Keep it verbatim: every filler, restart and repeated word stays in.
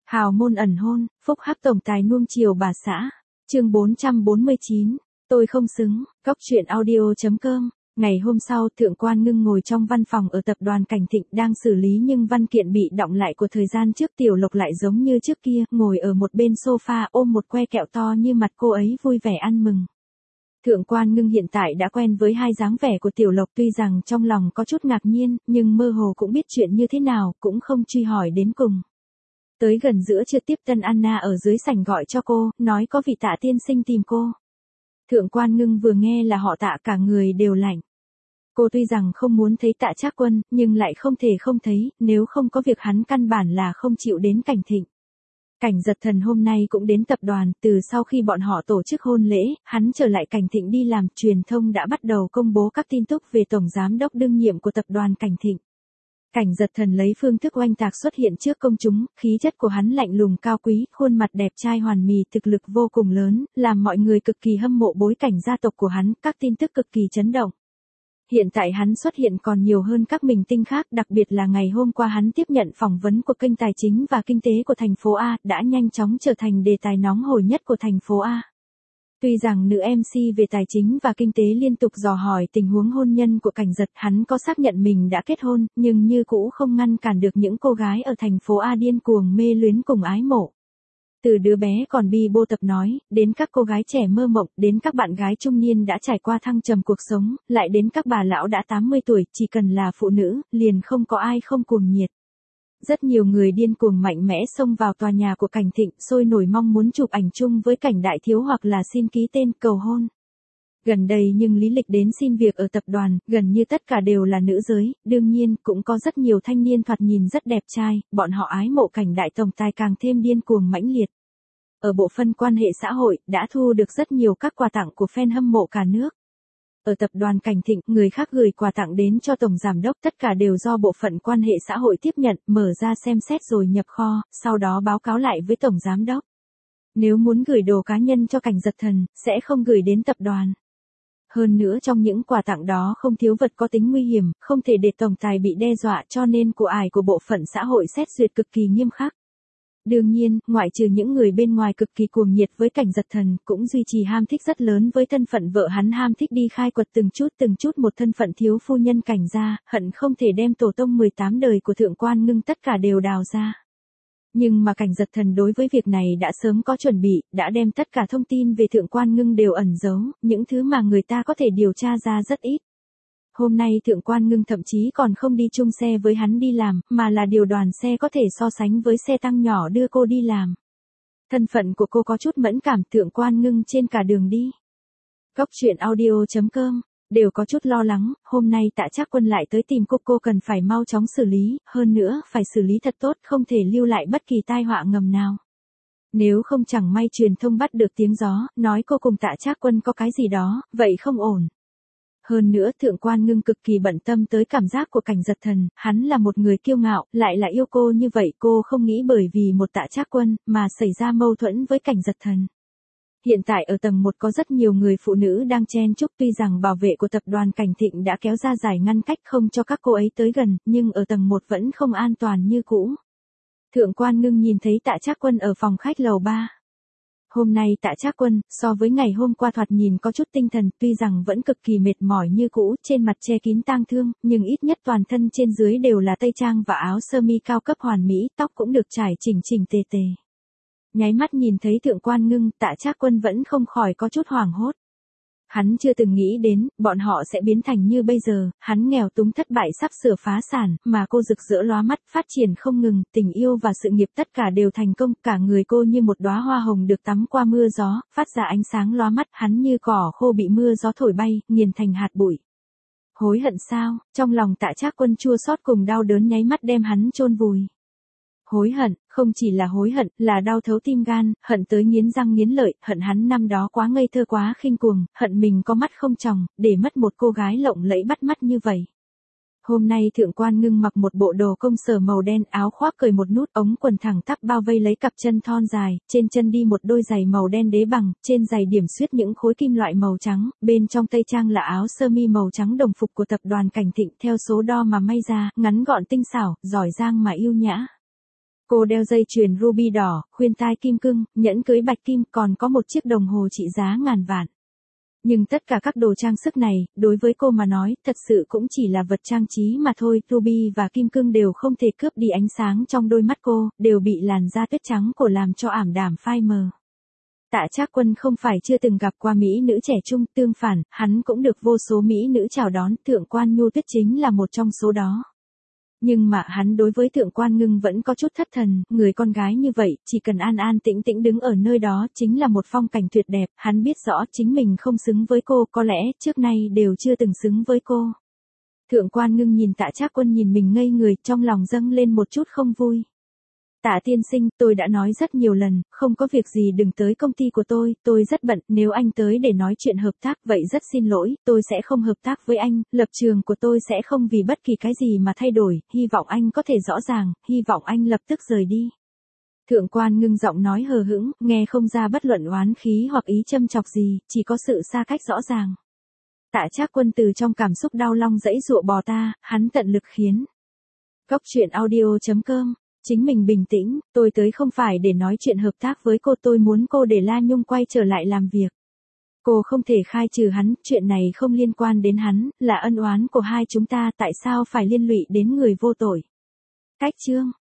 Hào môn ẩn hôn, phúc hắc tổng tài nuông chiều bà xã. Chương bốn trăm bốn mươi chín, tôi không xứng, Cóc truyện audio chấm com. Ngày hôm sau, Thượng quan Ngưng ngồi trong văn phòng ở tập đoàn Cảnh Thịnh đang xử lý nhưng văn kiện bị đọng lại của thời gian trước. Tiểu Lộc lại giống như trước kia, ngồi ở một bên sofa ôm một que kẹo to như mặt cô ấy vui vẻ ăn mừng. Thượng quan Ngưng hiện tại đã quen với hai dáng vẻ của Tiểu Lộc, tuy rằng trong lòng có chút ngạc nhiên, nhưng mơ hồ cũng biết chuyện như thế nào, cũng không truy hỏi đến cùng. Tới gần giữa trưa tiếp tân Anna ở dưới sảnh gọi cho cô, nói có vị Tạ tiên sinh tìm cô. Thượng quan Ngưng vừa nghe là họ Tạ cả người đều lạnh. Cô tuy rằng không muốn thấy Tạ Trác Quân, nhưng lại không thể không thấy, nếu không có việc hắn căn bản là không chịu đến Cảnh Thịnh. Cảnh Giật Thần hôm nay cũng đến tập đoàn, từ sau khi bọn họ tổ chức hôn lễ, hắn trở lại Cảnh Thịnh đi làm, truyền thông đã bắt đầu công bố các tin tức về tổng giám đốc đương nhiệm của tập đoàn Cảnh Thịnh. Cảnh Giật Thần lấy phương thức oanh tạc xuất hiện trước công chúng, khí chất của hắn lạnh lùng cao quý, khuôn mặt đẹp trai hoàn mỹ, thực lực vô cùng lớn, làm mọi người cực kỳ hâm mộ bối cảnh gia tộc của hắn, các tin tức cực kỳ chấn động. Hiện tại hắn xuất hiện còn nhiều hơn các minh tinh khác, đặc biệt là ngày hôm qua hắn tiếp nhận phỏng vấn của kênh Tài chính và Kinh tế của thành phố A, đã nhanh chóng trở thành đề tài nóng hổi nhất của thành phố A. Tuy rằng nữ em xê về Tài chính và Kinh tế liên tục dò hỏi tình huống hôn nhân của Cảnh Giật, hắn có xác nhận mình đã kết hôn, nhưng như cũ không ngăn cản được những cô gái ở thành phố A điên cuồng mê luyến cùng ái mộ. Từ đứa bé còn bi bô tập nói, đến các cô gái trẻ mơ mộng, đến các bạn gái trung niên đã trải qua thăng trầm cuộc sống, lại đến các bà lão đã tám mươi tuổi, chỉ cần là phụ nữ, liền không có ai không cuồng nhiệt. Rất nhiều người điên cuồng mạnh mẽ xông vào tòa nhà của Cảnh Thịnh, sôi nổi mong muốn chụp ảnh chung với Cảnh đại thiếu hoặc là xin ký tên cầu hôn. Gần đây nhưng lý lịch đến xin việc ở tập đoàn, gần như tất cả đều là nữ giới, đương nhiên cũng có rất nhiều thanh niên thoạt nhìn rất đẹp trai, bọn họ ái mộ Cảnh đại tổng tài càng thêm điên cuồng mãnh liệt. Ở bộ phận quan hệ xã hội, đã thu được rất nhiều các quà tặng của fan hâm mộ cả nước. Ở tập đoàn Cảnh Thịnh, người khác gửi quà tặng đến cho tổng giám đốc, tất cả đều do bộ phận quan hệ xã hội tiếp nhận, mở ra xem xét rồi nhập kho, sau đó báo cáo lại với tổng giám đốc. Nếu muốn gửi đồ cá nhân cho Cảnh Giật Thần, sẽ không gửi đến tập đoàn. Hơn nữa trong những quà tặng đó không thiếu vật có tính nguy hiểm, không thể để tổng tài bị đe dọa, cho nên của ải của bộ phận xã hội xét duyệt cực kỳ nghiêm khắc. Đương nhiên, ngoại trừ những người bên ngoài cực kỳ cuồng nhiệt với Cảnh Giật Thần, cũng duy trì ham thích rất lớn với thân phận vợ hắn, ham thích đi khai quật từng chút từng chút một thân phận thiếu phu nhân Cảnh gia, hận không thể đem tổ tông mười tám đời của Thượng quan Ngưng tất cả đều đào ra. Nhưng mà Cảnh Giật Thần đối với việc này đã sớm có chuẩn bị, đã đem tất cả thông tin về Thượng quan Ngưng đều ẩn giấu, những thứ mà người ta có thể điều tra ra rất ít. Hôm nay Thượng quan Ngưng thậm chí còn không đi chung xe với hắn đi làm, mà là điều đoàn xe có thể so sánh với xe tăng nhỏ đưa cô đi làm. Thân phận của cô có chút mẫn cảm, Thượng quan Ngưng trên cả đường đi. Cóc truyện audio chấm com, đều có chút lo lắng, hôm nay Tạ Trác Quân lại tới tìm cô, cô cần phải mau chóng xử lý, hơn nữa, phải xử lý thật tốt, không thể lưu lại bất kỳ tai họa ngầm nào. Nếu không chẳng may truyền thông bắt được tiếng gió, nói cô cùng Tạ Trác Quân có cái gì đó, vậy không ổn. Hơn nữa Thượng quan Ngưng cực kỳ bận tâm tới cảm giác của Cảnh Giật Thần, hắn là một người kiêu ngạo, lại là yêu cô như vậy, cô không nghĩ bởi vì một Tạ Trác Quân, mà xảy ra mâu thuẫn với Cảnh Giật Thần. Hiện tại ở tầng một có rất nhiều người phụ nữ đang chen chúc, tuy rằng bảo vệ của tập đoàn Cảnh Thịnh đã kéo ra giải ngăn cách không cho các cô ấy tới gần, nhưng ở tầng một vẫn không an toàn như cũ. Thượng quan Ngưng nhìn thấy Tạ Trác Quân ở phòng khách lầu ba. Hôm nay Tạ Trác Quân, so với ngày hôm qua thoạt nhìn có chút tinh thần, tuy rằng vẫn cực kỳ mệt mỏi như cũ, trên mặt che kín tang thương, nhưng ít nhất toàn thân trên dưới đều là tây trang và áo sơ mi cao cấp hoàn mỹ, tóc cũng được trải chỉnh chỉnh tề tề. Nháy mắt nhìn thấy Thượng quan Ngưng, Tạ Trác Quân vẫn không khỏi có chút hoảng hốt. Hắn chưa từng nghĩ đến, bọn họ sẽ biến thành như bây giờ, hắn nghèo túng thất bại sắp sửa phá sản, mà cô rực rỡ lóa mắt, phát triển không ngừng, tình yêu và sự nghiệp tất cả đều thành công, cả người cô như một đóa hoa hồng được tắm qua mưa gió, phát ra ánh sáng lóa mắt, hắn như cỏ khô bị mưa gió thổi bay, nghiền thành hạt bụi. Hối hận sao? Trong lòng Tạ Trác Quân chua xót cùng đau đớn nháy mắt đem hắn chôn vùi. Hối hận, không chỉ là hối hận, là đau thấu tim gan, hận tới nghiến răng nghiến lợi, hận hắn năm đó quá ngây thơ quá khinh cuồng, hận mình có mắt không tròng, để mất một cô gái lộng lẫy bắt mắt như vậy. Hôm nay Thượng quan Ngưng mặc một bộ đồ công sở màu đen, áo khoác cởi một nút, ống quần thẳng tắp bao vây lấy cặp chân thon dài, trên chân đi một đôi giày màu đen đế bằng, trên giày điểm xuyết những khối kim loại màu trắng, bên trong tây trang là áo sơ mi màu trắng đồng phục của tập đoàn Cảnh Thịnh theo số đo mà may ra, ngắn gọn tinh xảo, giỏi giang mà yêu nhã. Cô đeo dây chuyền ruby đỏ, khuyên tai kim cương, nhẫn cưới bạch kim, còn có một chiếc đồng hồ trị giá ngàn vạn. Nhưng tất cả các đồ trang sức này, đối với cô mà nói, thật sự cũng chỉ là vật trang trí mà thôi. Ruby và kim cương đều không thể cướp đi ánh sáng trong đôi mắt cô, đều bị làn da tuyết trắng của làm cho ảm đạm phai mờ. Tạ Trác Quân không phải chưa từng gặp qua mỹ nữ trẻ trung, tương phản, hắn cũng được vô số mỹ nữ chào đón, Thượng quan Nhu Tuyết chính là một trong số đó. Nhưng mà hắn đối với Thượng quan Ngưng vẫn có chút thất thần, người con gái như vậy, chỉ cần an an tĩnh tĩnh đứng ở nơi đó chính là một phong cảnh tuyệt đẹp, hắn biết rõ chính mình không xứng với cô, có lẽ trước nay đều chưa từng xứng với cô. Thượng quan Ngưng nhìn Tạ Trác Quân nhìn mình ngây người, trong lòng dâng lên một chút không vui. Tạ tiên sinh, tôi đã nói rất nhiều lần, không có việc gì đừng tới công ty của tôi, tôi rất bận, nếu anh tới để nói chuyện hợp tác, vậy rất xin lỗi, tôi sẽ không hợp tác với anh, lập trường của tôi sẽ không vì bất kỳ cái gì mà thay đổi, hy vọng anh có thể rõ ràng, hy vọng anh lập tức rời đi. Thượng quan Ngưng giọng nói hờ hững, nghe không ra bất luận oán khí hoặc ý châm chọc gì, chỉ có sự xa cách rõ ràng. Tạ Trác Quân từ trong cảm xúc đau long dãy dụa bò ta, hắn tận lực khiến. Cốc truyện audio chấm com Chính mình bình tĩnh, tôi tới không phải để nói chuyện hợp tác với cô, tôi muốn cô để La Nhung quay trở lại làm việc. Cô không thể khai trừ hắn, chuyện này không liên quan đến hắn, là ân oán của hai chúng ta, tại sao phải liên lụy đến người vô tội. Cách chương